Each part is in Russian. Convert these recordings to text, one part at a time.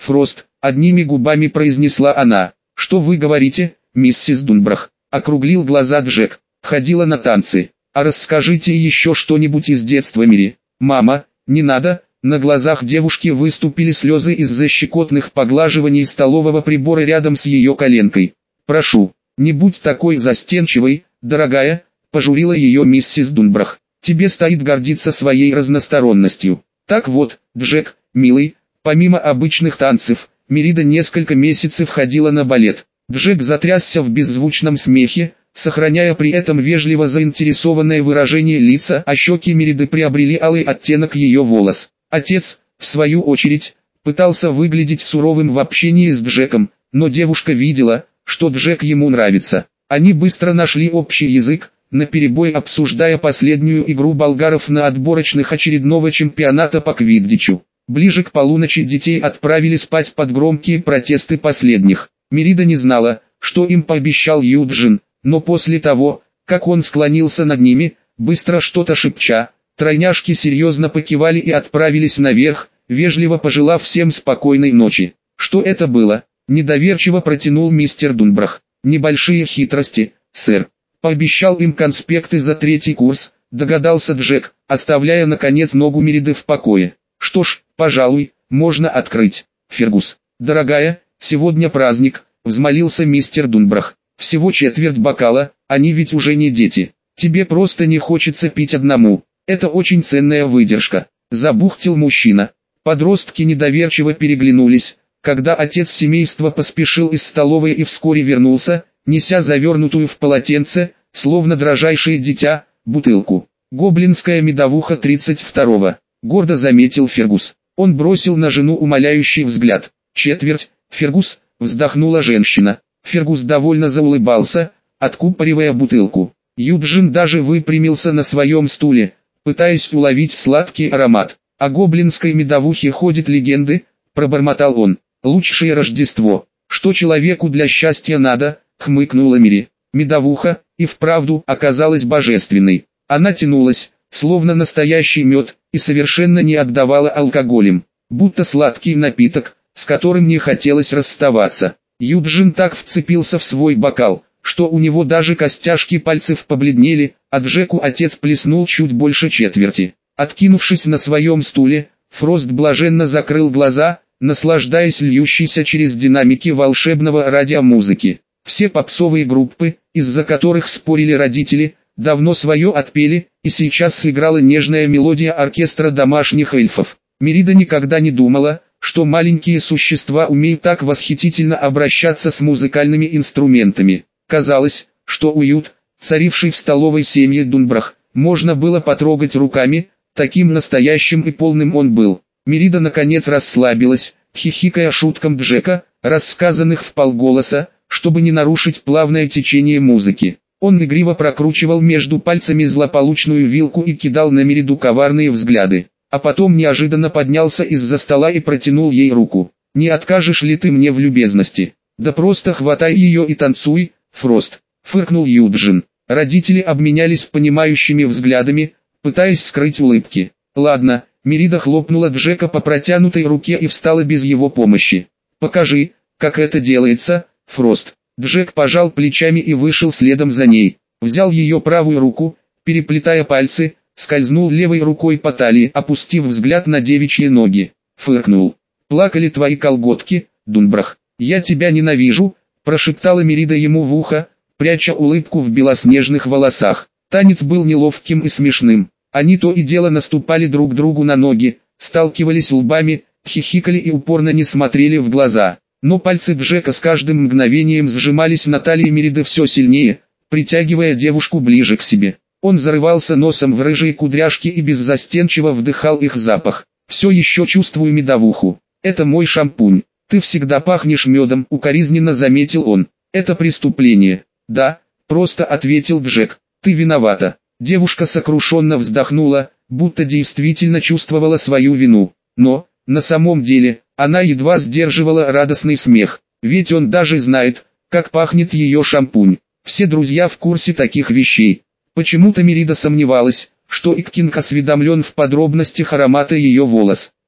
Фрост», — одними губами произнесла она. «Что вы говорите, миссис Дунбрах?» — округлил глаза Джек. «Ходила на танцы. А расскажите еще что-нибудь из детства, Мири». «Мама, не надо». На глазах девушки выступили слезы из-за щекотных поглаживаний столового прибора рядом с ее коленкой. «Прошу, не будь такой застенчивой, дорогая», — пожурила ее миссис Дунбрах. «Тебе стоит гордиться своей разносторонностью». Так вот, Джек, милый, помимо обычных танцев, Мерида несколько месяцев ходила на балет. Джек затрясся в беззвучном смехе, сохраняя при этом вежливо заинтересованное выражение лица, а щеки Мериды приобрели алый оттенок ее волос. Отец, в свою очередь, пытался выглядеть суровым в общении с Джеком, но девушка видела, что Джек ему нравится. Они быстро нашли общий язык, наперебой обсуждая последнюю игру болгаров на отборочных очередного чемпионата по квиддичу. Ближе к полуночи детей отправили спать под громкие протесты последних. Мерида не знала, что им пообещал Юджин, но после того, как он склонился над ними, быстро что-то шепча, тройняшки серьезно покивали и отправились наверх, вежливо пожелав всем спокойной ночи. «Что это было?» – недоверчиво протянул мистер Дунбрах. «Небольшие хитрости, сэр. Пообещал им конспекты за 3-й курс», – догадался Джек, оставляя наконец ногу Мериды в покое. «Что ж, пожалуй, можно открыть. Фергус, дорогая, сегодня праздник», – взмолился мистер Дунбрах. «Всего четверть бокала, они ведь уже не дети. Тебе просто не хочется пить одному. Это очень ценная выдержка», – забухтел мужчина. Подростки недоверчиво переглянулись, когда отец семейства поспешил из столовой и вскоре вернулся, неся завернутую в полотенце, словно дрожайшее дитя, бутылку. «Гоблинская медовуха 32-го», – гордо заметил Фергус. Он бросил на жену умоляющий взгляд. «Четверть, Фергус», – вздохнула женщина. Фергус довольно заулыбался, откупоривая бутылку. Юджин даже выпрямился на своем стуле, пытаясь уловить сладкий аромат. «О гоблинской медовухе ходят легенды», – пробормотал он. «Лучшее Рождество. Что человеку для счастья надо», – хмыкнула Мири. Медовуха, и вправду, оказалась божественной. Она тянулась, словно настоящий мед, и совершенно не отдавала алкоголем. Будто сладкий напиток, с которым не хотелось расставаться. Юджин так вцепился в свой бокал, что у него даже костяшки пальцев побледнели, а Джеку отец плеснул чуть больше четверти. Откинувшись на своем стуле, Фрост блаженно закрыл глаза, наслаждаясь льющейся через динамики волшебного радиомузыки. Все попсовые группы, из-за которых спорили родители, давно свое отпели, и сейчас сыграла нежная мелодия оркестра домашних эльфов. Мерида никогда не думала, что маленькие существа умеют так восхитительно обращаться с музыкальными инструментами. Казалось, что уют, царивший в столовой семье Дунбрах, можно было потрогать руками, таким настоящим и полным он был. Мерида наконец расслабилась, хихикая шуткам Джека, рассказанных вполголоса, чтобы не нарушить плавное течение музыки. Он игриво прокручивал между пальцами злополучную вилку и кидал на Мериду коварные взгляды. А потом неожиданно поднялся из-за стола и протянул ей руку. «Не откажешь ли ты мне в любезности?» «Да просто хватай ее и танцуй, Фрост», — фыркнул Юджин. Родители обменялись понимающими взглядами, пытаясь скрыть улыбки. «Ладно», — Мерида хлопнула Джека по протянутой руке и встала без его помощи. «Покажи, как это делается, Фрост». Джек пожал плечами и вышел следом за ней. Взял ее правую руку, переплетая пальцы, скользнул левой рукой по талии, опустив взгляд на девичьи ноги. Фыркнул. «Плакали твои колготки, Дунбрах. Я тебя ненавижу», – прошептала Мерида ему в ухо, пряча улыбку в белоснежных волосах. Танец был неловким и смешным. Они то и дело наступали друг другу на ноги, сталкивались лбами, хихикали и упорно не смотрели в глаза. Но пальцы Джека с каждым мгновением сжимались на талии Мериды все сильнее, притягивая девушку ближе к себе. Он зарывался носом в рыжие кудряшки и беззастенчиво вдыхал их запах. «Все еще чувствую медовуху. Это мой шампунь. Ты всегда пахнешь медом», — укоризненно заметил он. «Это преступление». «Да», — просто ответил Джек. «Ты виновата». Девушка сокрушенно вздохнула, будто действительно чувствовала свою вину. Но, на самом деле, она едва сдерживала радостный смех. Ведь он даже знает, как пахнет ее шампунь. Все друзья в курсе таких вещей. Почему-то Мерида сомневалась, что Иккинг осведомлен в подробностях аромата ее волос.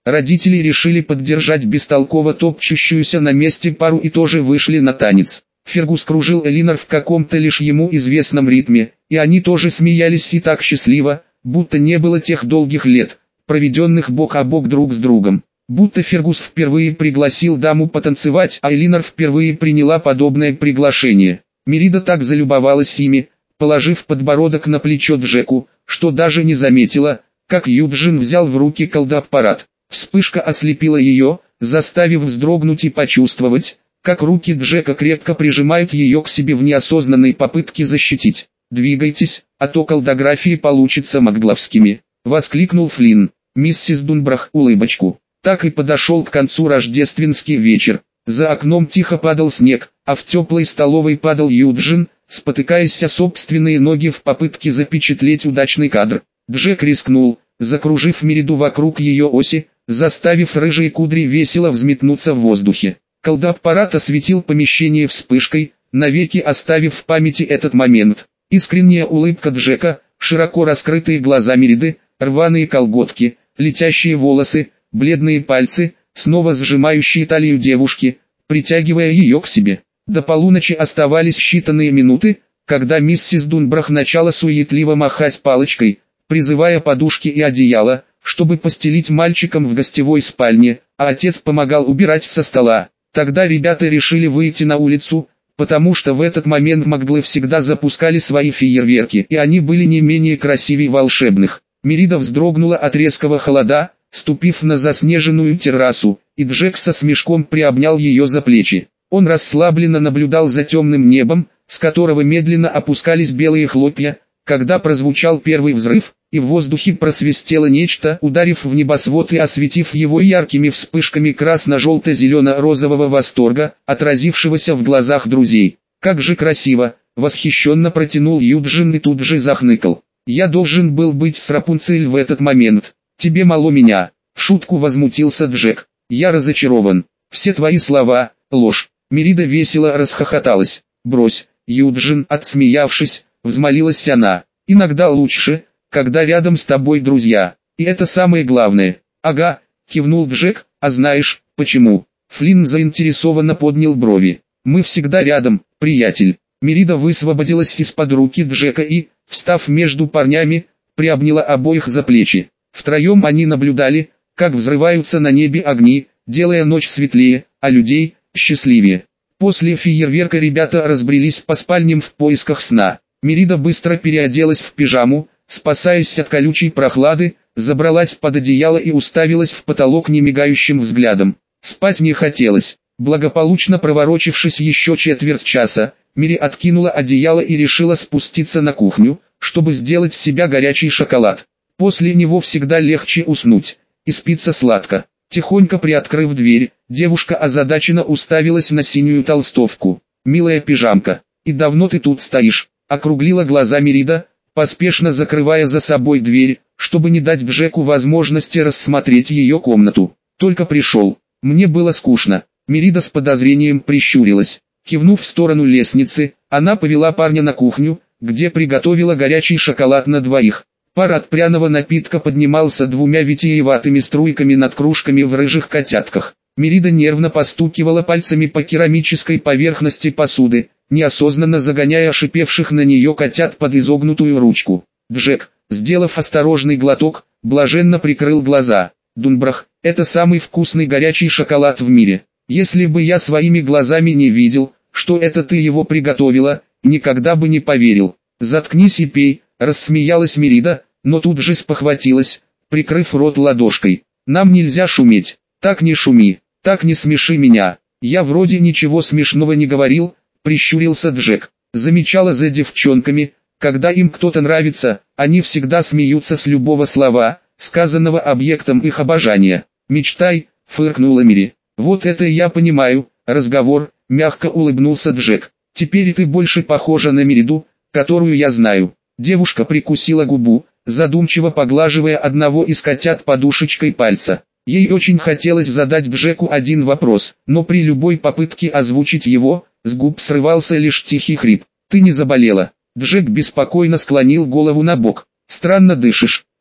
Родители решили поддержать бестолково топчущуюся на месте пару и тоже вышли на танец. Фергус кружил Элинор в каком-то лишь ему известном ритме, и они тоже смеялись и так счастливо, будто не было тех долгих лет, проведенных бок о бок друг с другом. Будто Фергус впервые пригласил даму потанцевать, а Элинор впервые приняла подобное приглашение. Мерида так залюбовалась ими, положив подбородок на плечо Джеку, что даже не заметила, как Юджин взял в руки колдоаппарат. Вспышка ослепила ее, заставив вздрогнуть и почувствовать, как руки Джека крепко прижимают ее к себе в неосознанной попытке защитить. «Двигайтесь, а то колдографии получатся макглавскими», — воскликнул Флинн. Миссис Дунбрах улыбочку. Так и подошел к концу рождественский вечер. За окном тихо падал снег, а в теплой столовой падал Юджин, спотыкаясь о собственные ноги в попытке запечатлеть удачный кадр. Джек рискнул, закружив Мериду вокруг ее оси, заставив рыжие кудри весело взметнуться в воздухе. Колдоаппарат осветил помещение вспышкой, навеки оставив в памяти этот момент. Искренняя улыбка Джека, широко раскрытые глаза Мериды, рваные колготки, летящие волосы, бледные пальцы, снова сжимающие талию девушки, притягивая ее к себе. До полуночи оставались считанные минуты, когда миссис Дунбрах начала суетливо махать палочкой, призывая подушки и одеяло, чтобы постелить мальчикам в гостевой спальне, а отец помогал убирать со стола. Тогда ребята решили выйти на улицу, потому что в этот момент маглы всегда запускали свои фейерверки, и они были не менее красивее волшебных. Мерида вздрогнула от резкого холода, ступив на заснеженную террасу, и Джек со смешком приобнял ее за плечи. Он расслабленно наблюдал за темным небом, с которого медленно опускались белые хлопья, когда прозвучал первый взрыв, и в воздухе просвистело нечто, ударив в небосвод и осветив его яркими вспышками красно-желто-зелено-розового восторга, отразившегося в глазах друзей. «Как же красиво!» — восхищенно протянул Юджин и тут же захныкал. «Я должен был быть с Рапунцель в этот момент. Тебе мало меня!» — в шутку возмутился Джек. «Я разочарован. Все твои слова — ложь». Мерида весело расхохоталась. «Брось, Юджин!» — отсмеявшись, взмолилась она. «Иногда лучше, когда рядом с тобой друзья. И это самое главное». «Ага», — кивнул Джек, — «а знаешь, почему?» Флинн заинтересованно поднял брови. «Мы всегда рядом, приятель». Мерида высвободилась из-под руки Джека и, встав между парнями, приобняла обоих за плечи. Втроем они наблюдали, как взрываются на небе огни, делая ночь светлее, а людей — счастливее. После фейерверка ребята разбрелись по спальням в поисках сна. Мерида быстро переоделась в пижаму, спасаясь от колючей прохлады, забралась под одеяло и уставилась в потолок немигающим взглядом. Спать не хотелось. Благополучно проворочившись еще четверть часа, Мири откинула одеяло и решила спуститься на кухню, чтобы сделать в себя горячий шоколад. После него всегда легче уснуть, и спится сладко. Тихонько приоткрыв дверь, девушка озадаченно уставилась на синюю толстовку. «Милая пижамка, и давно ты тут стоишь?» — округлила глаза Мерида, поспешно закрывая за собой дверь, чтобы не дать Джеку возможности рассмотреть ее комнату. «Только пришел. Мне было скучно». Мерида с подозрением прищурилась. Кивнув в сторону лестницы, она повела парня на кухню, где приготовила горячий шоколад на двоих. Пар от пряного напитка поднимался двумя витиеватыми струйками над кружками в рыжих котятках. Мерида нервно постукивала пальцами по керамической поверхности посуды, неосознанно загоняя шипевших на нее котят под изогнутую ручку. Джек, сделав осторожный глоток, блаженно прикрыл глаза. «Дунбрах, это самый вкусный горячий шоколад в мире. Если бы я своими глазами не видел, что это ты его приготовила, никогда бы не поверил». «Заткнись и пей», — рассмеялась Мерида, но тут же спохватилась, прикрыв рот ладошкой. «Нам нельзя шуметь». «Так не шуми, так не смеши меня. Я вроде ничего смешного не говорил», — прищурился Джек. Замечала за девчонками, когда им кто-то нравится, они всегда смеются с любого слова, сказанного объектом их обожания. «Мечтай», — фыркнула Мири. «Вот это я понимаю, разговор», — мягко улыбнулся Джек. «Теперь ты больше похожа на Мериду, которую я знаю». Девушка прикусила губу, задумчиво поглаживая одного из котят подушечкой пальца. Ей очень хотелось задать Джеку один вопрос, но при любой попытке озвучить его, с губ срывался лишь тихий хрип. «Ты не заболела?» Джек беспокойно склонил голову на бок. «Странно дышишь».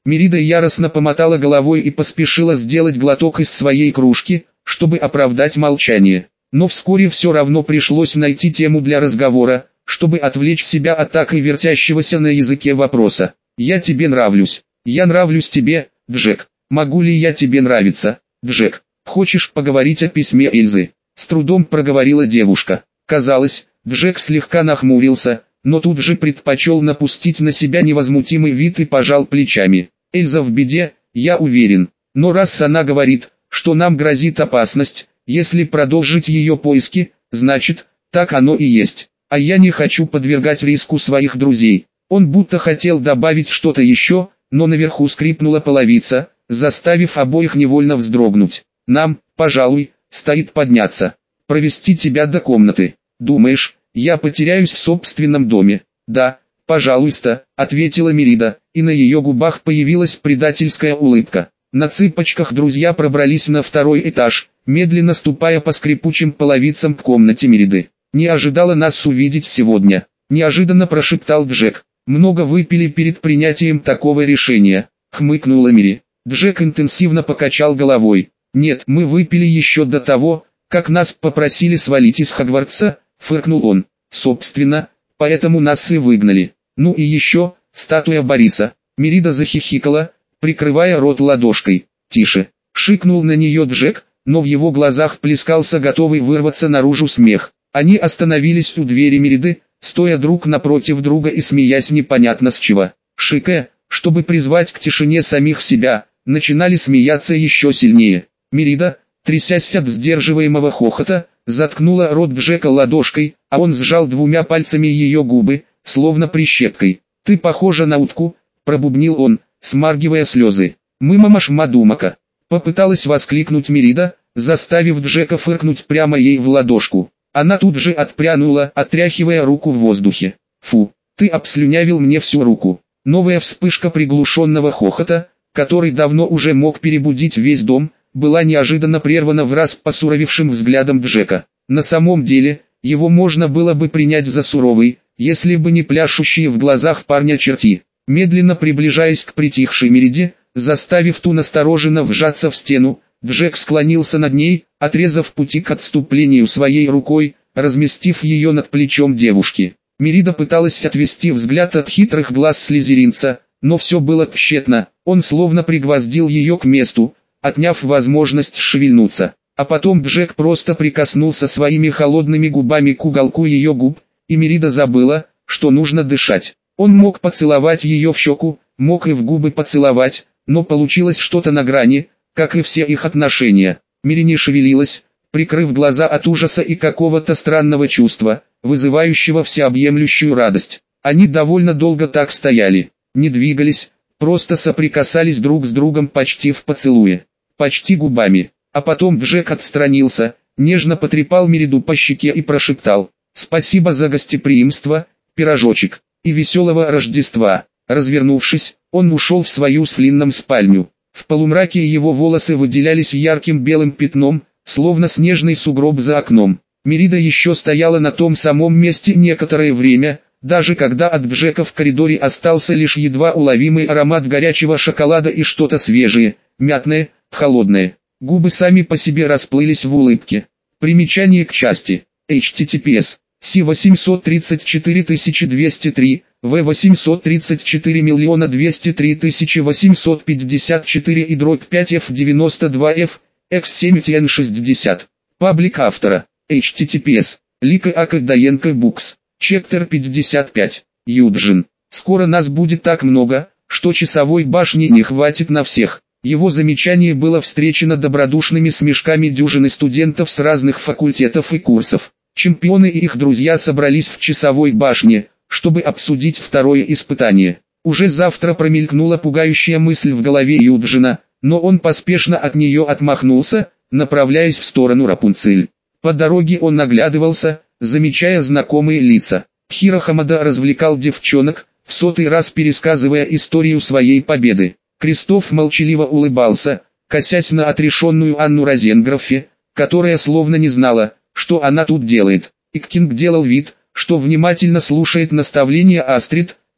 Мерида яростно помотала головой и поспешила сделать глоток из своей кружки, чтобы оправдать молчание. Но вскоре все равно пришлось найти тему для разговора, чтобы отвлечь себя от так и вертящегося на языке вопроса. «Я тебе нравлюсь. Я нравлюсь тебе, Джек. Могу ли я тебе нравиться, Джек? Хочешь поговорить о письме Эльзы?» С трудом проговорила девушка. Казалось, Джек слегка нахмурился, но тут же предпочел напустить на себя невозмутимый вид и пожал плечами. «Эльза в беде, я уверен. Но раз она говорит, что нам грозит опасность, если продолжить ее поиски, значит, так оно и есть. А я не хочу подвергать риску своих друзей». Он будто хотел добавить что-то еще, но наверху скрипнула половица, заставив обоих невольно вздрогнуть. «Нам, пожалуй, стоит подняться. Провести тебя до комнаты. Думаешь, я потеряюсь в собственном доме?» «Да, пожалуйста», — ответила Мерида, и на ее губах появилась предательская улыбка. На цыпочках друзья пробрались на второй этаж, медленно ступая по скрипучим половицам к комнате Мериды. «Не ожидала нас увидеть сегодня», — неожиданно прошептал Джек. «Много выпили перед принятием такого решения», — хмыкнула Мери. Джек интенсивно покачал головой. «Нет, мы выпили еще до того, как нас попросили свалить из Хогвартса», — фыркнул он. «Собственно, поэтому нас и выгнали. Ну и еще, статуя Бориса». Мерида захихикала, прикрывая рот ладошкой. «Тише», — шикнул на нее Джек, но в его глазах плескался готовый вырваться наружу смех. Они остановились у двери Мериды, стоя друг напротив друга и смеясь непонятно с чего. Шика, чтобы призвать к тишине самих себя, начинали смеяться еще сильнее. Мерида, трясясь от сдерживаемого хохота, заткнула рот Джека ладошкой, а он сжал двумя пальцами ее губы, словно прищепкой. «Ты похожа на утку», — пробубнил он, смаргивая слезы. «Мымамаш Мадумака», — попыталась воскликнуть Мерида, заставив Джека фыркнуть прямо ей в ладошку. Она тут же отпрянула, отряхивая руку в воздухе. «Фу, ты обслюнявил мне всю руку». Новая вспышка приглушенного хохота, который давно уже мог перебудить весь дом, была неожиданно прервана враз посуровевшим взглядом Джека. На самом деле, его можно было бы принять за суровый, если бы не пляшущие в глазах парня черти. Медленно приближаясь к притихшей Мериде, заставив ту настороженно вжаться в стену, Джек склонился над ней, отрезав пути к отступлению своей рукой, разместив ее над плечом девушки. Мерида пыталась отвести взгляд от хитрых глаз слизеринца, но все было тщетно, он словно пригвоздил ее к месту, отняв возможность шевельнуться. А потом Джек просто прикоснулся своими холодными губами к уголку ее губ, и Мерида забыла, что нужно дышать. Он мог поцеловать ее в щеку, мог и в губы поцеловать, но получилось что-то на грани, как и все их отношения. Мери не шевелилась, прикрыв глаза от ужаса и какого-то странного чувства, вызывающего всеобъемлющую радость. Они довольно долго так стояли, не двигались, просто соприкасались друг с другом почти в поцелуе, почти губами. А потом Джек отстранился, нежно потрепал Мериду по щеке и прошептал: «Спасибо за гостеприимство, пирожочек, и веселого Рождества». Развернувшись, он ушел в свою с Флинном спальню. В полумраке его волосы выделялись ярким белым пятном, словно снежный сугроб за окном. Мерида еще стояла на том самом месте некоторое время, даже когда от Джека в коридоре остался лишь едва уловимый аромат горячего шоколада и что-то свежее, мятное, холодное. Губы сами по себе расплылись в улыбке. Примечание к части. https C834203, V834 203 854 и дробь 5F92F, X7TN60. Паблик автора. https Лика Акадаенко Букс. Чектор 55. Юджин. Скоро нас будет так много, что часовой башни не хватит на всех. Его замечание было встречено добродушными смешками дюжины студентов с разных факультетов и курсов. Чемпионы и их друзья собрались в часовой башне, чтобы обсудить второе испытание. Уже завтра промелькнула пугающая мысль в голове Юджина, но он поспешно от нее отмахнулся, направляясь в сторону Рапунцель. По дороге он оглядывался, замечая знакомые лица. Хиро Хамада развлекал девчонок, в 100-й раз пересказывая историю своей победы. Кристоф молчаливо улыбался, косясь на отрешенную Анну Розенгроффе, которая словно не знала, что она тут делает. И Кинг делал вид, что внимательно слушает наставления Астрид,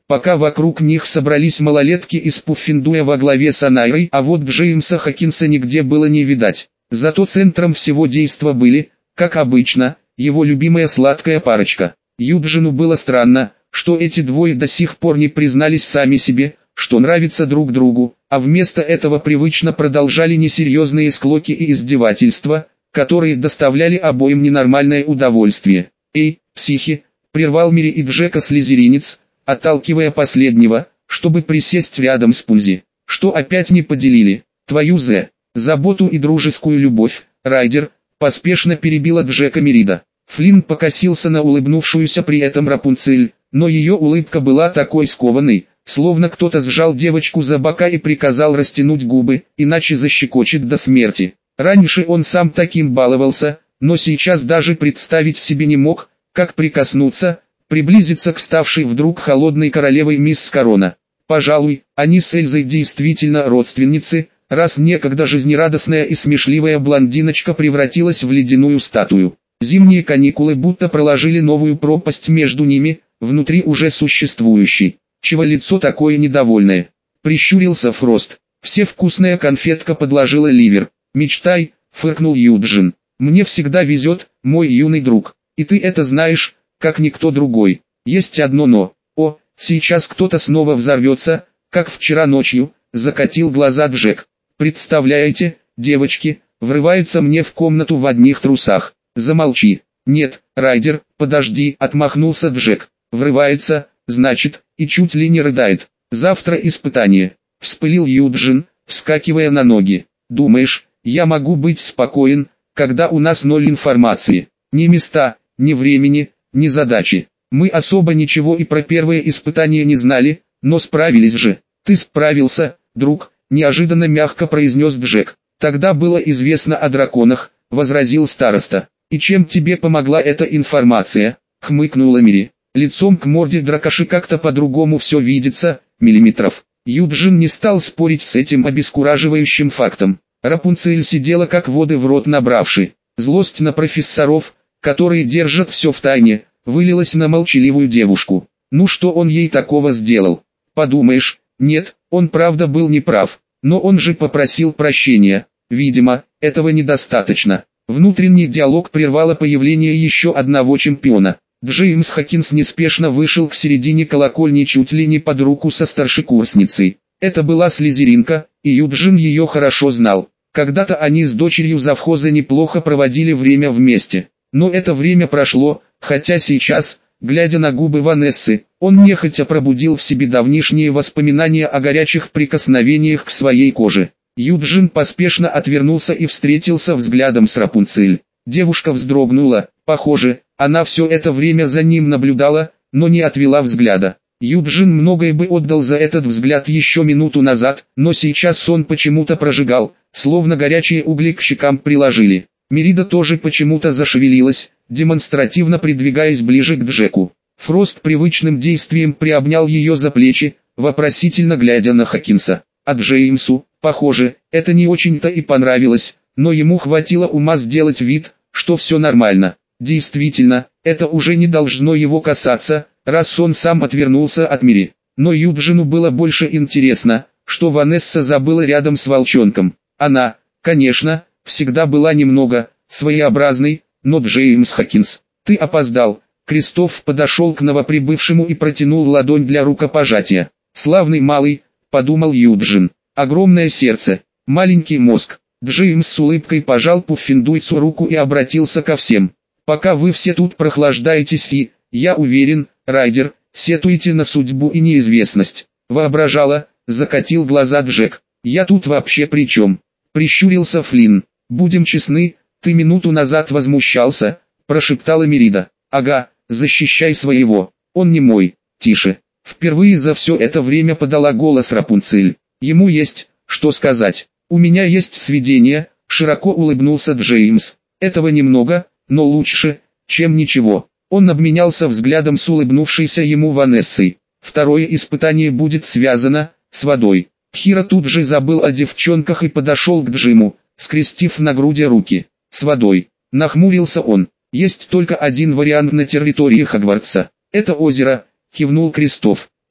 пока вокруг них собрались малолетки из Пуффендуя во главе с Анайрой, а вот Джеймса Хокинса нигде было не видать. Зато центром всего действа были, как обычно, его любимая сладкая парочка. Юджину было странно, что эти двое до сих пор не признались сами себе, что нравятся друг другу, а вместо этого привычно продолжали несерьезные склоки и издевательства, которые доставляли обоим ненормальное удовольствие. «Эй, психи!» — прервал Мири и Джека слизеринец, отталкивая последнего, чтобы присесть рядом с Пунзи. «Что опять не поделили? Твою заботу и дружескую любовь, Райдер!» — поспешно перебила Джека Мерида. Флинн покосился на улыбнувшуюся при этом Рапунцель, но ее улыбка была такой скованной, словно кто-то сжал девочку за бока и приказал растянуть губы, иначе защекочет до смерти. Раньше он сам таким баловался, но сейчас даже представить себе не мог, как прикоснуться, приблизиться к ставшей вдруг холодной королевой мисс Корона. Пожалуй, они с Эльзой действительно родственницы, раз некогда жизнерадостная и смешливая блондиночка превратилась в ледяную статую. Зимние каникулы будто проложили новую пропасть между ними, внутри уже существующей. Чего лицо такое недовольное? Прищурился Фрост. Все вкусная конфетка подложила ливер. Мечтай, фыркнул Юджин. Мне всегда везет, мой юный друг. И ты это знаешь, как никто другой. Есть одно но. О, сейчас кто-то снова взорвется, как вчера ночью, закатил глаза Джек. Представляете, девочки, врывается мне в комнату в одних трусах. Замолчи. Нет, Райдер, подожди, отмахнулся Джек. Врывается, значит, и чуть ли не рыдает. Завтра испытание. Вспылил Юджин, вскакивая на ноги. Думаешь, я могу быть спокоен, когда у нас ноль информации? Ни места, ни времени, ни задачи. Мы особо ничего и про первое испытание не знали, но справились же. Ты справился, друг, неожиданно мягко произнес Джек. Тогда было известно о драконах, возразил староста. И чем тебе помогла эта информация? Хмыкнула Мири. Лицом к морде дракоши как-то по-другому все видится, миллиметров. Юджин не стал спорить с этим обескураживающим фактом. Рапунцель сидела как воды в рот набравши. Злость на профессоров, которые держат все в тайне, вылилась на молчаливую девушку. Ну что он ей такого сделал? Подумаешь, нет, он правда был неправ, но он же попросил прощения. Видимо, этого недостаточно. Внутренний диалог прервало появление еще одного чемпиона. Джеймс Хокинс неспешно вышел к середине колокольни чуть ли не под руку со старшекурсницей. Это была слизеринка, и Юджин ее хорошо знал. Когда-то они с дочерью завхоза неплохо проводили время вместе. Но это время прошло, хотя сейчас, глядя на губы Ванессы, он нехотя пробудил в себе давнишние воспоминания о горячих прикосновениях к своей коже. Юджин поспешно отвернулся и встретился взглядом с Рапунцель. Девушка вздрогнула, похоже, она все это время за ним наблюдала, но не отвела взгляда. Юджин многое бы отдал за этот взгляд еще минуту назад, но сейчас он почему-то прожигал, словно горячие угли к щекам приложили. Мерида тоже почему-то зашевелилась, демонстративно придвигаясь ближе к Джеку. Фрост привычным действием приобнял ее за плечи, вопросительно глядя на Хокинса. А Джеймсу, похоже, это не очень-то и понравилось, но ему хватило ума сделать вид, что все нормально. Действительно, это уже не должно его касаться, раз он сам отвернулся от Мири. Но Юджину было больше интересно, что Ванесса забыла рядом с волчонком. Она, конечно, всегда была немного своеобразной, но Джеймс Хокинс, ты опоздал. Кристоф подошел к новоприбывшему и протянул ладонь для рукопожатия. Славный малый, подумал Юджин. Огромное сердце, маленький мозг. Джеймс с улыбкой пожал Пуффендуйцу руку и обратился ко всем. Пока вы все тут прохлаждаетесь и, я уверен, Райдер, сетуете на судьбу и неизвестность. Воображала, закатил глаза Джек. Я тут вообще при чем? Прищурился Флинн. Будем честны, ты минуту назад возмущался, прошептала Мерида. Ага, защищай своего, он не мой. Тише. Впервые за все это время подала голос Рапунцель. Ему есть, что сказать. У меня есть сведения, широко улыбнулся Джеймс. Этого немного, но лучше, чем ничего. Он обменялся взглядом с улыбнувшейся ему Ванессой. Второе испытание будет связано с водой. Хиро тут же забыл о девчонках и подошел к Джиму, скрестив на груди руки. С водой. Нахмурился он. Есть только один вариант на территории Хогвартса. Это озеро, кивнул Кристоф.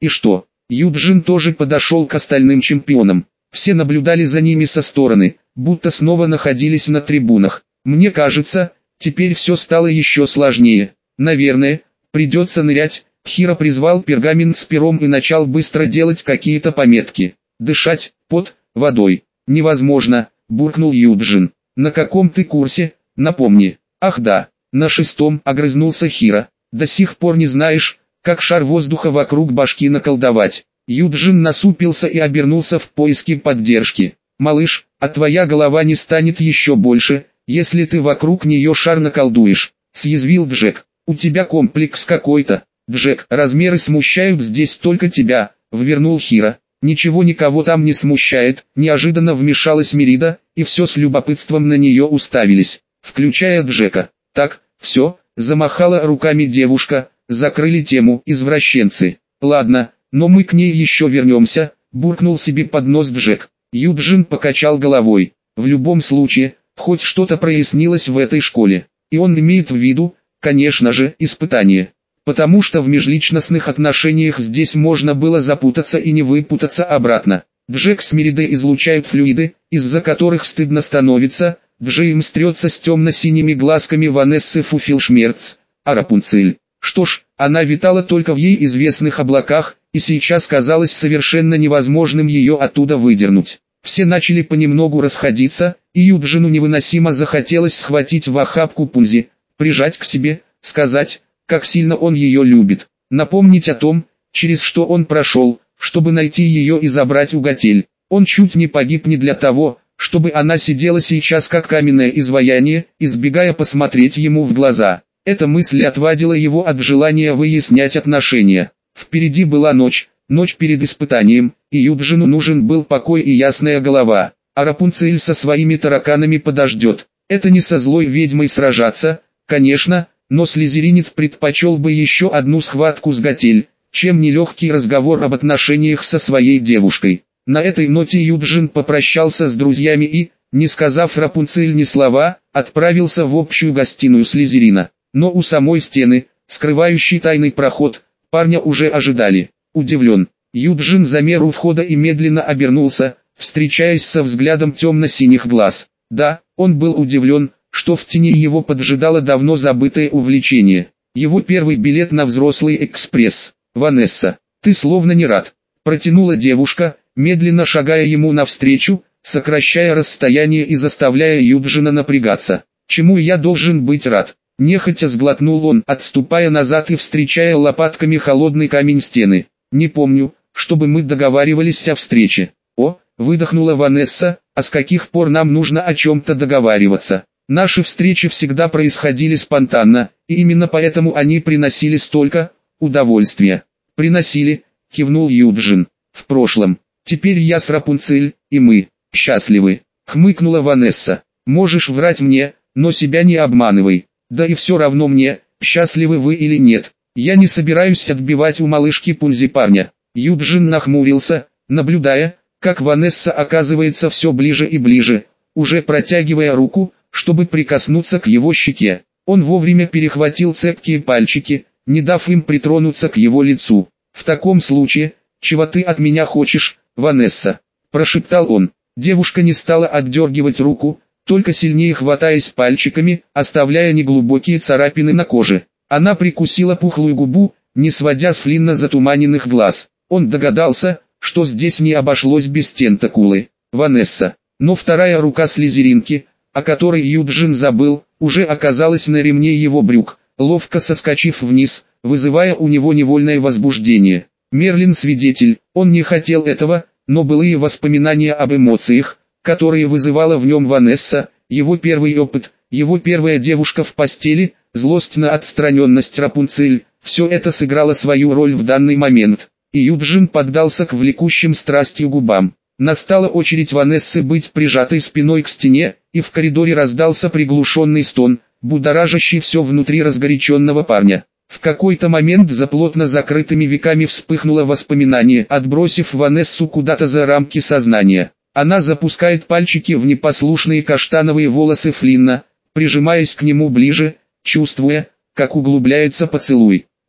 И что? Юджин тоже подошел к остальным чемпионам. Все наблюдали за ними со стороны, будто снова находились на трибунах. Мне кажется, теперь все стало еще сложнее. Наверное, придется нырять. Хиро призвал пергамент с пером и начал быстро делать какие-то пометки. Дышать под водой невозможно, буркнул Юджин. На каком ты курсе? Напомни. Ах да, на 6-м, огрызнулся Хиро. До сих пор не знаешь, как шар воздуха вокруг башки наколдовать. Юджин насупился и обернулся в поиске поддержки. «Малыш, а твоя голова не станет еще больше, если ты вокруг нее шар наколдуешь», — съязвил Джек. «У тебя комплекс какой-то». «Джек, размеры смущают здесь только тебя», — ввернул Хиро. «Ничего никого там не смущает», — неожиданно вмешалась Мерида, и все с любопытством на нее уставились, включая Джека. «Так, все», — замахала руками девушка, — «закрыли тему, извращенцы». «Ладно, но мы к ней еще вернемся», — буркнул себе под нос Джек. Юджин покачал головой. В любом случае, хоть что-то прояснилось в этой школе. И он имеет в виду, конечно же, испытание. Потому что в межличностных отношениях здесь можно было запутаться и не выпутаться обратно. Джек с Меридой излучают флюиды, из-за которых стыдно становится. Джеймс трется с темно-синими глазками Ванессы Фуфелшмерц, а Рапунцель. Что ж, она витала только в ей известных облаках, и сейчас казалось совершенно невозможным ее оттуда выдернуть. Все начали понемногу расходиться, и Юджину невыносимо захотелось схватить в охапку Пунзи, прижать к себе, сказать, как сильно он ее любит, напомнить о том, через что он прошел, чтобы найти ее и забрать уготель. Он чуть не погиб не для того, чтобы она сидела сейчас как каменное изваяние, избегая посмотреть ему в глаза. Эта мысль отвадила его от желания выяснять отношения. Впереди была ночь перед испытанием, и Юджину нужен был покой и ясная голова. А Рапунцель со своими тараканами подождет. Это не со злой ведьмой сражаться, конечно, но слизеринец предпочел бы еще одну схватку с Готель, чем нелегкий разговор об отношениях со своей девушкой. На этой ноте Юджин попрощался с друзьями и, не сказав Рапунцель ни слова, отправился в общую гостиную Слизерина. Но у самой стены, скрывающей тайный проход, парня уже ожидали. Удивлен, Юджин замер у входа и медленно обернулся, встречаясь со взглядом темно-синих глаз. Да, он был удивлен, что в тени его поджидало давно забытое увлечение. Его первый билет на взрослый экспресс. «Ванесса, ты словно не рад», — протянула девушка, медленно шагая ему навстречу, сокращая расстояние и заставляя Юджина напрягаться. «Чему я должен быть рад?» Нехотя сглотнул он, отступая назад и встречая лопатками холодный камень стены. «Не помню, чтобы мы договаривались о встрече». «О», — выдохнула Ванесса, — «а с каких пор нам нужно о чем-то договариваться? Наши встречи всегда происходили спонтанно, и именно поэтому они приносили столько удовольствия». «Приносили», — кивнул Юджин. «В прошлом. Теперь я с Рапунцель, и мы счастливы», — хмыкнула Ванесса. «Можешь врать мне, но себя не обманывай. Да и все равно мне, счастливы вы или нет. Я не собираюсь отбивать у малышки Пунзи парня». Юджин нахмурился, наблюдая, как Ванесса оказывается все ближе и ближе, уже протягивая руку, чтобы прикоснуться к его щеке. Он вовремя перехватил цепкие пальчики, не дав им притронуться к его лицу. «В таком случае, чего ты от меня хочешь, Ванесса?» – прошептал он. Девушка не стала отдергивать руку, только сильнее хватаясь пальчиками, оставляя неглубокие царапины на коже. Она прикусила пухлую губу, не сводя с Флинна затуманенных глаз. Он догадался, что здесь не обошлось без тентакулы. «Ванесса». Но вторая рука слизеринки, о которой Юджин забыл, уже оказалась на ремне его брюк, ловко соскочив вниз, вызывая у него невольное возбуждение. Мерлин свидетель, он не хотел этого, но былые воспоминания об эмоциях, которые вызывала в нем Ванесса, его первый опыт, его первая девушка в постели, злость на отстраненность Рапунцель, все это сыграло свою роль в данный момент, и Юджин поддался к влекущим страстью губам. Настала очередь Ванессы быть прижатой спиной к стене, и в коридоре раздался приглушенный стон, будоражащий все внутри разгоряченного парня. В какой-то момент за плотно закрытыми веками вспыхнуло воспоминание, отбросив Ванессу куда-то за рамки сознания. Она запускает пальчики в непослушные каштановые волосы Флинна, прижимаясь к нему ближе, чувствуя, как углубляется поцелуй.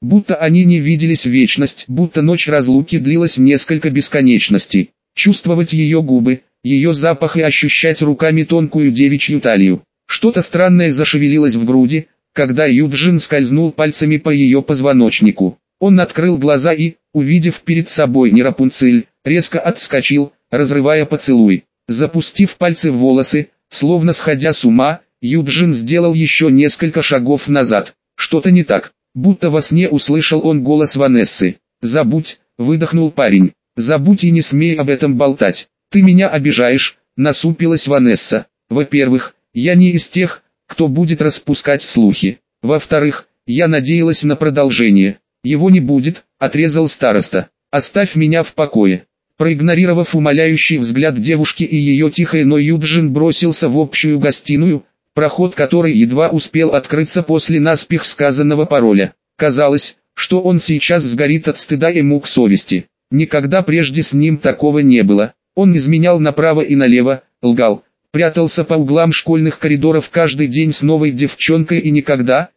Будто они не виделись вечность, будто ночь разлуки длилась несколько бесконечностей. Чувствовать ее губы, ее запах и ощущать руками тонкую девичью талию. Что-то странное зашевелилось в груди, когда Юджин скользнул пальцами по ее позвоночнику. Он открыл глаза и, увидев перед собой не Рапунцель, резко отскочил, разрывая поцелуй. Запустив пальцы в волосы, словно сходя с ума, Юджин сделал еще несколько шагов назад. Что-то не так. Будто во сне услышал он голос Ванессы. «Забудь», — выдохнул парень. «Забудь и не смей об этом болтать. Ты меня обижаешь», — насупилась Ванесса. «Во-первых, я не из тех, кто будет распускать слухи. Во-вторых, я надеялась на продолжение. Его не будет», — отрезал староста. «Оставь меня в покое». Проигнорировав умоляющий взгляд девушки и ее тихое «но», Юджин бросился в общую гостиную, проход которой едва успел открыться после наспех сказанного пароля. Казалось, что он сейчас сгорит от стыда и мук совести. Никогда прежде с ним такого не было. Он изменял направо и налево, лгал, прятался по углам школьных коридоров каждый день с новой девчонкой и никогда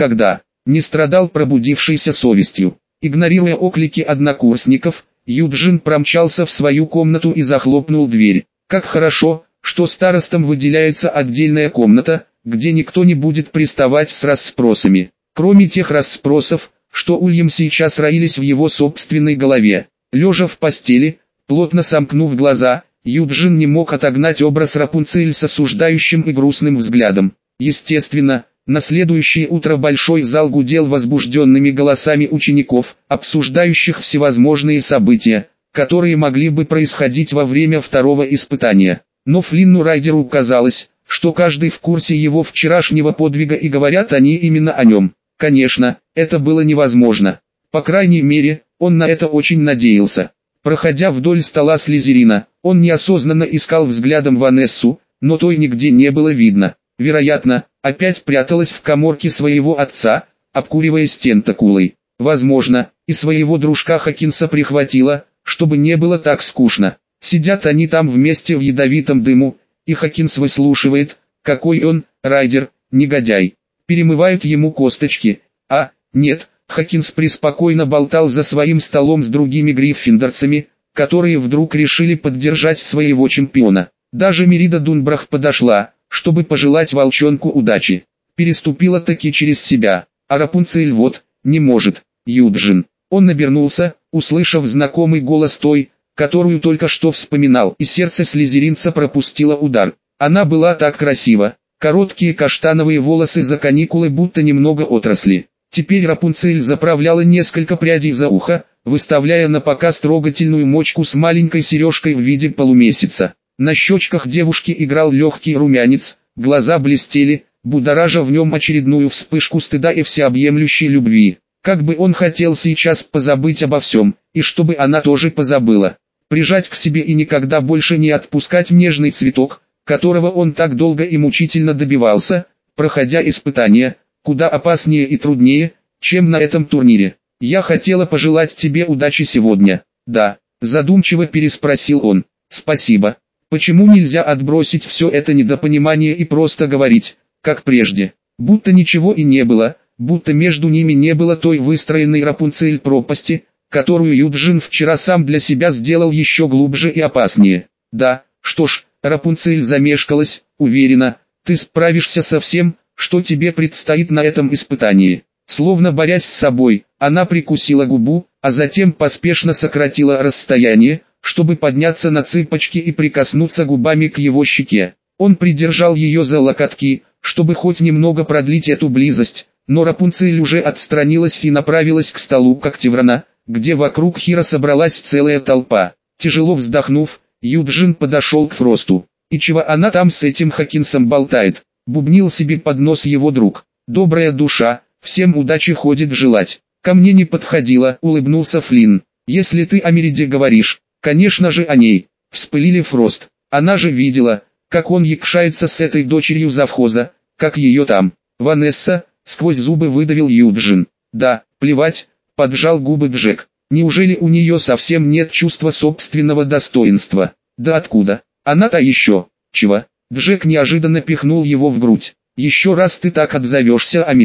не страдал пробудившейся совестью. Игнорируя оклики однокурсников, Юджин промчался в свою комнату и захлопнул дверь. Как хорошо, что старостам выделяется отдельная комната, где никто не будет приставать с расспросами. Кроме тех расспросов, что Ульям сейчас роились в его собственной голове. Лежа в постели, плотно сомкнув глаза, Юджин не мог отогнать образ Рапунцель с осуждающим и грустным взглядом. Естественно, на следующее утро большой зал гудел возбужденными голосами учеников, обсуждающих всевозможные события, которые могли бы происходить во время второго испытания. Но Флинну Райдеру казалось, что каждый в курсе его вчерашнего подвига и говорят они именно о нем. Конечно, это было невозможно. По крайней мере, он на это очень надеялся. Проходя вдоль стола Слизерина, он неосознанно искал взглядом Ванессу, но той нигде не было видно. Вероятно, опять пряталась в каморке своего отца, обкуриваясь тентакулой. Возможно, и своего дружка Хокинса прихватила, чтобы не было так скучно. Сидят они там вместе в ядовитом дыму, и Хокинс выслушивает, какой он, Райдер, негодяй. Перемывают ему косточки, нет, Хокинс преспокойно болтал за своим столом с другими гриффиндорцами, которые вдруг решили поддержать своего чемпиона. Даже Мерида Дунбрах подошла, чтобы пожелать волчонку удачи. Переступила таки через себя, а Рапунцель вот, не может, Юджин. Он обернулся, услышав знакомый голос той, которую только что вспоминал, и сердце слизеринца пропустило удар. Она была так красива, короткие каштановые волосы за каникулы будто немного отросли. Теперь Рапунцель заправляла несколько прядей за ухо, выставляя на показ трогательную мочку с маленькой сережкой в виде полумесяца. На щечках девушки играл легкий румянец, глаза блестели, будоража в нем очередную вспышку стыда и всеобъемлющей любви. Как бы он хотел сейчас позабыть обо всем, и чтобы она тоже позабыла. Прижать к себе и никогда больше не отпускать нежный цветок, которого он так долго и мучительно добивался, проходя испытания, куда опаснее и труднее, чем на этом турнире. «Я хотела пожелать тебе удачи сегодня». «Да», задумчиво переспросил он. «Спасибо. Почему нельзя отбросить все это недопонимание и просто говорить, как прежде, будто ничего и не было, будто между ними не было той выстроенной Рапунцель пропасти, которую Юджин вчера сам для себя сделал еще глубже и опаснее?» «Да, что ж», Рапунцель замешкалась, уверена, «ты справишься со всем, что тебе предстоит на этом испытании». Словно борясь с собой, она прикусила губу, а затем поспешно сократила расстояние, чтобы подняться на цыпочки и прикоснуться губами к его щеке. Он придержал ее за локотки, чтобы хоть немного продлить эту близость, но Рапунцель уже отстранилась и направилась к столу Когтеврана, где вокруг Хира собралась целая толпа. Тяжело вздохнув, Юджин подошел к Фросту. «И чего она там с этим Хокинсом болтает?» — бубнил себе под нос его друг. «Добрая душа, всем удачи ходит желать». «Ко мне не подходила», — улыбнулся Флинн. «Если ты о Мериде говоришь, конечно же о ней», — вспылили Фрост. «Она же видела, как он якшается с этой дочерью завхоза, как ее там». «Ванесса», — сквозь зубы выдавил Юджин. «Да, плевать», — поджал губы Джек. «Неужели у нее совсем нет чувства собственного достоинства?» «Да откуда? Она-то еще». «Чего?» Джек неожиданно пихнул его в грудь. «Еще раз ты так отзовешься о Мере,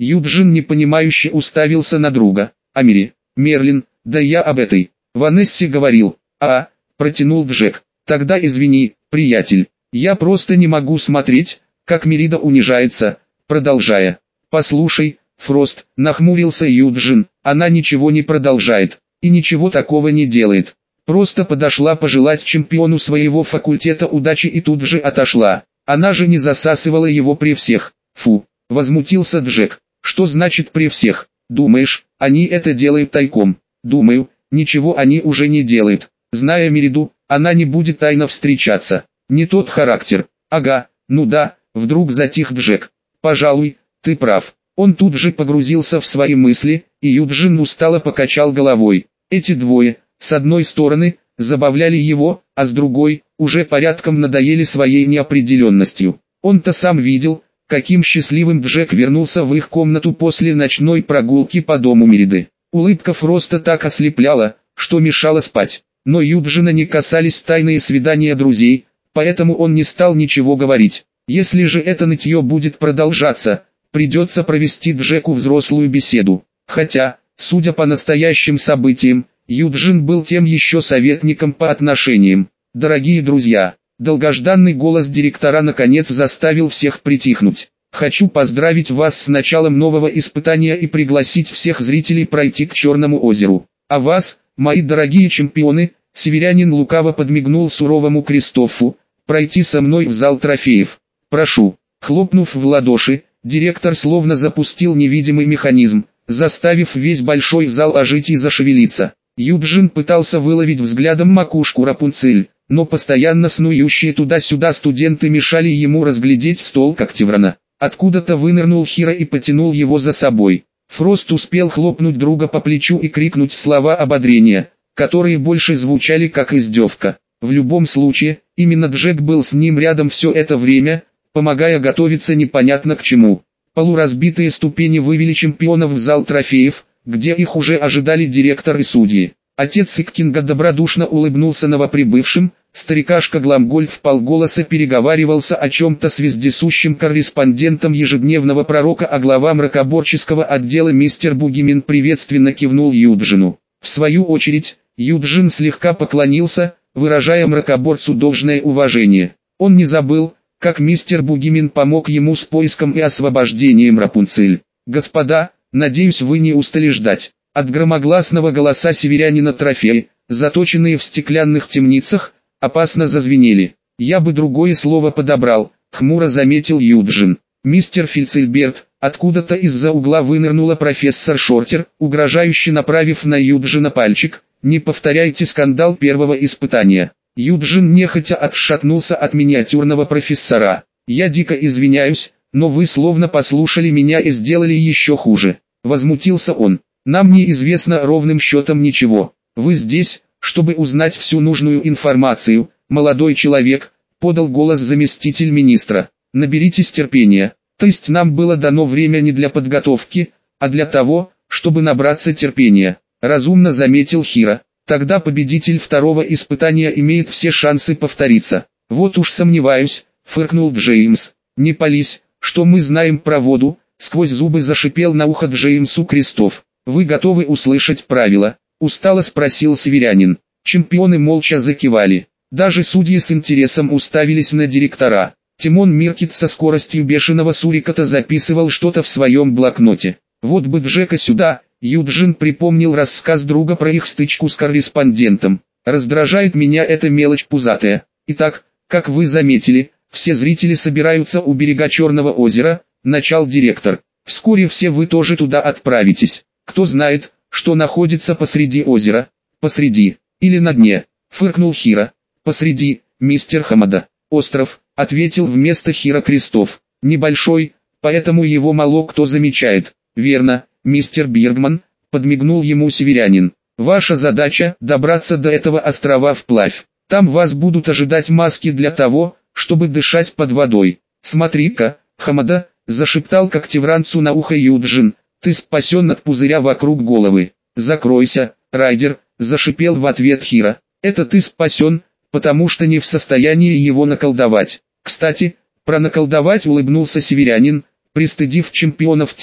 Юджин непонимающе уставился на друга. Амири, Мерлин, да я об этой Ванессе говорил. Протянул Джек. Тогда извини, приятель, я просто не могу смотреть, как Мерида унижается, продолжая. Послушай, Фрост, нахмурился Юджин, она ничего не продолжает, и ничего такого не делает. Просто подошла пожелать чемпиону своего факультета удачи и тут же отошла. Она же не засасывала его при всех. Фу, возмутился Джек. Что значит при всех? Думаешь, они это делают тайком? Думаю, ничего они уже не делают. Зная Мериду, она не будет тайно встречаться. Не тот характер. Ага, ну да, вдруг затих Джек. Пожалуй, ты прав. Он тут же погрузился в свои мысли, и Юджин устало покачал головой. Эти двое, с одной стороны, забавляли его, а с другой, уже порядком надоели своей неопределенностью. Он-то сам видел, каким счастливым Джек вернулся в их комнату после ночной прогулки по дому Мериды. Улыбка Фроста так ослепляла, что мешала спать. Но Юджина не касались тайные свидания друзей, поэтому он не стал ничего говорить. Если же это нытье будет продолжаться, придется провести Джеку взрослую беседу. Хотя, судя по настоящим событиям, Юджин был тем еще советником по отношениям. Дорогие друзья, долгожданный голос директора наконец заставил всех притихнуть. Хочу поздравить вас с началом нового испытания и пригласить всех зрителей пройти к Черному озеру. А вас, мои дорогие чемпионы, северянин лукаво подмигнул суровому Кристофу, пройти со мной в зал трофеев. Прошу. Хлопнув в ладоши, директор словно запустил невидимый механизм, заставив весь большой зал ожить и зашевелиться. Юджин пытался выловить взглядом макушку Рапунцель, но постоянно снующие туда-сюда студенты мешали ему разглядеть стол Когтеврана. Откуда-то вынырнул Хиро и потянул его за собой. Фрост успел хлопнуть друга по плечу и крикнуть слова ободрения, которые больше звучали как издевка. В любом случае, именно Джек был с ним рядом все это время, помогая готовиться непонятно к чему. Полуразбитые ступени вывели чемпионов в зал трофеев, где их уже ожидали директор и судьи. Отец Иккинга добродушно улыбнулся новоприбывшим, старикашка Гламгольд вполголоса переговаривался о чем-то с вездесущим корреспондентом ежедневного пророка, а глава мракоборческого отдела мистер Бугимен приветственно кивнул Юджину. В свою очередь, Юджин слегка поклонился, выражая мракоборцу должное уважение. Он не забыл, как мистер Бугимен помог ему с поиском и освобождением Рапунцель. «Господа, надеюсь, вы не устали ждать». От громогласного голоса северянина трофеи, заточенные в стеклянных темницах, опасно зазвенели. «Я бы другое слово подобрал», — хмуро заметил Юджин. «Мистер Фильцельберт», откуда-то из-за угла вынырнула профессор Шортер, угрожающе направив на Юджина пальчик. «Не повторяйте скандал первого испытания». Юджин нехотя отшатнулся от миниатюрного профессора. «Я дико извиняюсь, но вы словно послушали меня и сделали еще хуже», — возмутился он. «Нам не известно ровным счетом ничего. Вы здесь, чтобы узнать всю нужную информацию, молодой человек», — подал голос заместитель министра. «Наберитесь терпения. То есть нам было дано время не для подготовки, а для того, чтобы набраться терпения», — разумно заметил Хиро. «Тогда победитель второго испытания имеет все шансы повториться». «Вот уж сомневаюсь», — фыркнул Джеймс. «Не пались, что мы знаем про воду», — сквозь зубы зашипел на ухо Джеймсу Кристоф. «Вы готовы услышать правила?» — устало спросил северянин. Чемпионы молча закивали. Даже судьи с интересом уставились на директора. Тимон Миркит со скоростью бешеного суриката записывал что-то в своем блокноте. «Вот бы Джека сюда», — Юджин припомнил рассказ друга про их стычку с корреспондентом. «Раздражает меня эта мелочь пузатая. Итак, как вы заметили, все зрители собираются у берега Черного озера», — начал директор. «Вскоре все вы тоже туда отправитесь. Кто знает, что находится посреди озера?» «Посреди, или на дне», — фыркнул Хиро. «Посреди, мистер Хамада». «Остров», — ответил вместо Хиро Кристоф. «Небольшой, поэтому его мало кто замечает». «Верно, мистер Биргман», — подмигнул ему северянин. «Ваша задача — добраться до этого острова вплавь. Там вас будут ожидать маски для того, чтобы дышать под водой». «Смотри-ка, Хамада», — зашептал когтевранцу на ухо Юджин, — «ты спасен от пузыря вокруг головы». «Закройся, Райдер», — зашипел в ответ Хиро. «Это ты спасен, потому что не в состоянии его наколдовать». «Кстати, про наколдовать», — улыбнулся северянин, пристыдив чемпионов тем,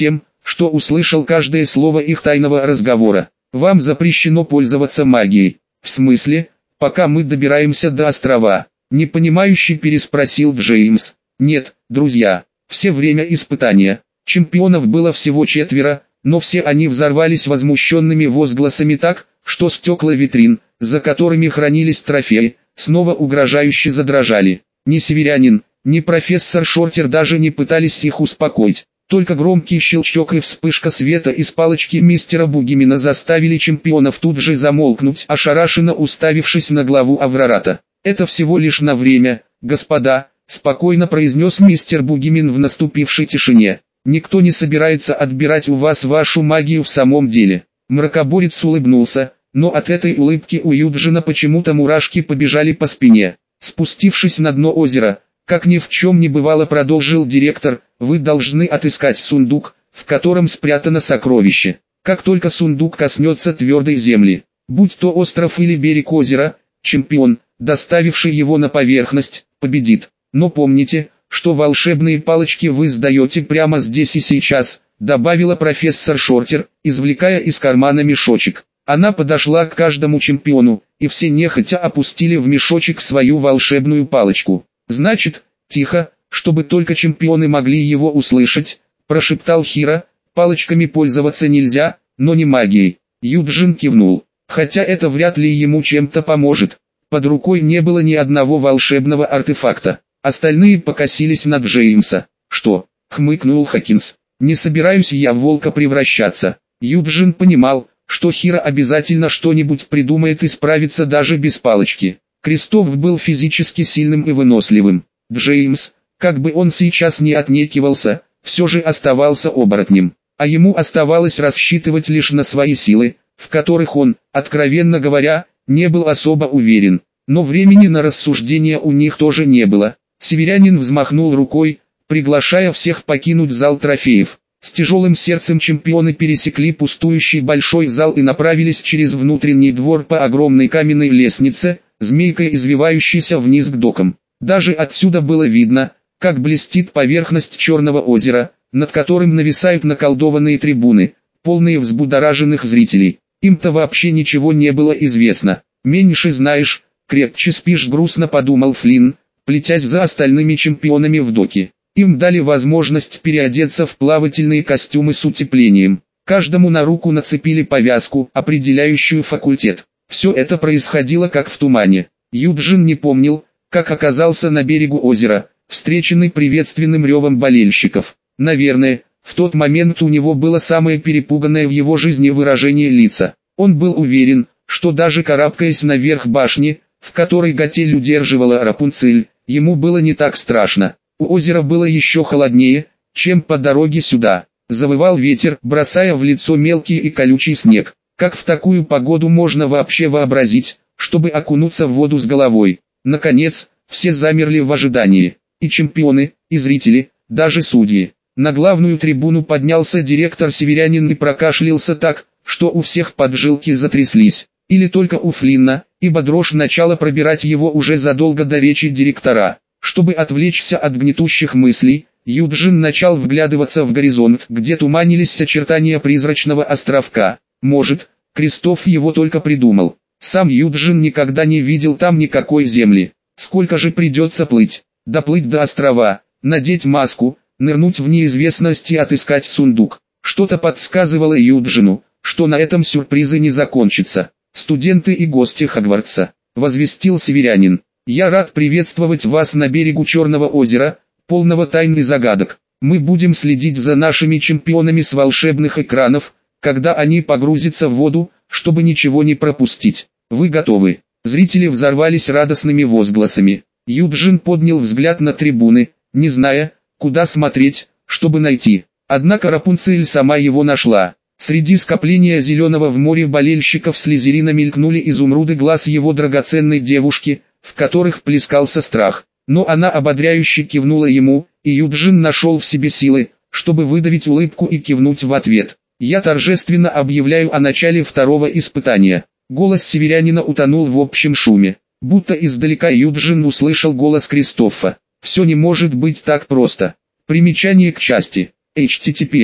что услышал каждое слово их тайного разговора. Вам запрещено пользоваться магией. В смысле, пока мы добираемся до острова? Непонимающе переспросил Джеймс. Нет, друзья, все время испытания. Чемпионов было всего 4, но все они взорвались возмущенными возгласами так, что стекла витрин, за которыми хранились трофеи, снова угрожающе задрожали. Ни северянин, ни профессор Шортер даже не пытались их успокоить. Только громкий щелчок и вспышка света из палочки мистера Бугимина заставили чемпионов тут же замолкнуть, ошарашенно уставившись на главу Аврората. «Это всего лишь на время, господа», — спокойно произнес мистер Бугимин в наступившей тишине. «Никто не собирается отбирать у вас вашу магию в самом деле». Мракоборец улыбнулся, но от этой улыбки у Юджина почему-то мурашки побежали по спине. Спустившись на дно озера, как ни в чем не бывало, продолжил директор, вы должны отыскать сундук, в котором спрятано сокровище. Как только сундук коснется твердой земли, будь то остров или берег озера, чемпион, доставивший его на поверхность, победит. Но помните, что волшебные палочки вы сдаете прямо здесь и сейчас, добавила профессор Шортер, извлекая из кармана мешочек. Она подошла к каждому чемпиону, и все нехотя опустили в мешочек свою волшебную палочку. «Значит, тихо, чтобы только чемпионы могли его услышать», прошептал Хиро, «палочками пользоваться нельзя, но не магией». Юджин кивнул, хотя это вряд ли ему чем-то поможет. Под рукой не было ни одного волшебного артефакта. Остальные покосились на Джеймса. «Что?» — хмыкнул Хокинс. «Не собираюсь я в волка превращаться». Юджин понимал, что Хиро обязательно что-нибудь придумает и справится даже без палочки. Кристоф был физически сильным и выносливым. Джеймс, как бы он сейчас не отнекивался, все же оставался оборотнем. А ему оставалось рассчитывать лишь на свои силы, в которых он, откровенно говоря, не был особо уверен. Но времени на рассуждения у них тоже не было. Северянин взмахнул рукой, приглашая всех покинуть зал трофеев. С тяжелым сердцем чемпионы пересекли пустующий большой зал и направились через внутренний двор по огромной каменной лестнице, змейкой извивающейся вниз к докам. Даже отсюда было видно, как блестит поверхность Черного озера, над которым нависают наколдованные трибуны, полные взбудораженных зрителей. Им-то вообще ничего не было известно. «Меньше знаешь, крепче спишь», грустно подумал Флинн, плетясь за остальными чемпионами в доки. Им дали возможность переодеться в плавательные костюмы с утеплением. Каждому на руку нацепили повязку, определяющую факультет. Все это происходило как в тумане. Юджин не помнил, как оказался на берегу озера, встреченный приветственным ревом болельщиков. Наверное, в тот момент у него было самое перепуганное в его жизни выражение лица. Он был уверен, что даже карабкаясь наверх башни, в которой Готель удерживала Рапунцель, ему было не так страшно. У озера было еще холоднее, чем по дороге сюда. Завывал ветер, бросая в лицо мелкий и колючий снег. Как в такую погоду можно вообще вообразить, чтобы окунуться в воду с головой? Наконец, все замерли в ожидании. И чемпионы, и зрители, даже судьи. На главную трибуну поднялся директор Северянин и прокашлялся так, что у всех поджилки затряслись. Или только у Флинна, ибо дрожь начала пробирать его уже задолго до речи директора. Чтобы отвлечься от гнетущих мыслей, Юджин начал вглядываться в горизонт, где туманились очертания призрачного островка. Может, Кристоф его только придумал. Сам Юджин никогда не видел там никакой земли. Сколько же придется плыть? Доплыть до острова, надеть маску, нырнуть в неизвестность и отыскать сундук. Что-то подсказывало Юджину, что на этом сюрпризы не закончатся. «Студенты и гости Хогвартса», — возвестил северянин. «Я рад приветствовать вас на берегу Черного озера, полного тайн и загадок. Мы будем следить за нашими чемпионами с волшебных экранов, когда они погрузятся в воду, чтобы ничего не пропустить. Вы готовы?» Зрители взорвались радостными возгласами. Юджин поднял взгляд на трибуны, не зная, куда смотреть, чтобы найти. Однако Рапунцель сама его нашла. Среди скопления зеленого в море болельщиков Слизерина мелькнули изумруды глаз его драгоценной девушки, в которых плескался страх. Но она ободряюще кивнула ему, и Юджин нашел в себе силы, чтобы выдавить улыбку и кивнуть в ответ. «Я торжественно объявляю о начале второго испытания». Голос северянина утонул в общем шуме. Будто издалека Юджин услышал голос Кристофа. «Все не может быть так просто». Примечание к части. https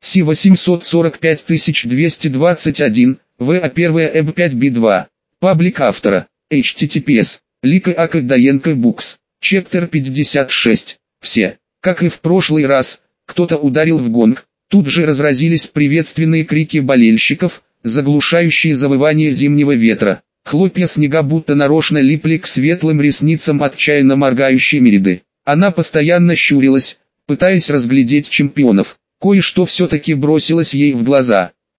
Си 845221, ВА1ЭБ5B2. Паблик автора. https. Лика Акадаенко Букс. Чептер 56. Все. Как и в прошлый раз, кто-то ударил в гонг. Тут же разразились приветственные крики болельщиков, заглушающие завывание зимнего ветра. Хлопья снега будто нарочно липли к светлым ресницам отчаянно моргающей Мериды. Она постоянно щурилась, пытаясь разглядеть чемпионов. Кое-что все-таки бросилось ей в глаза.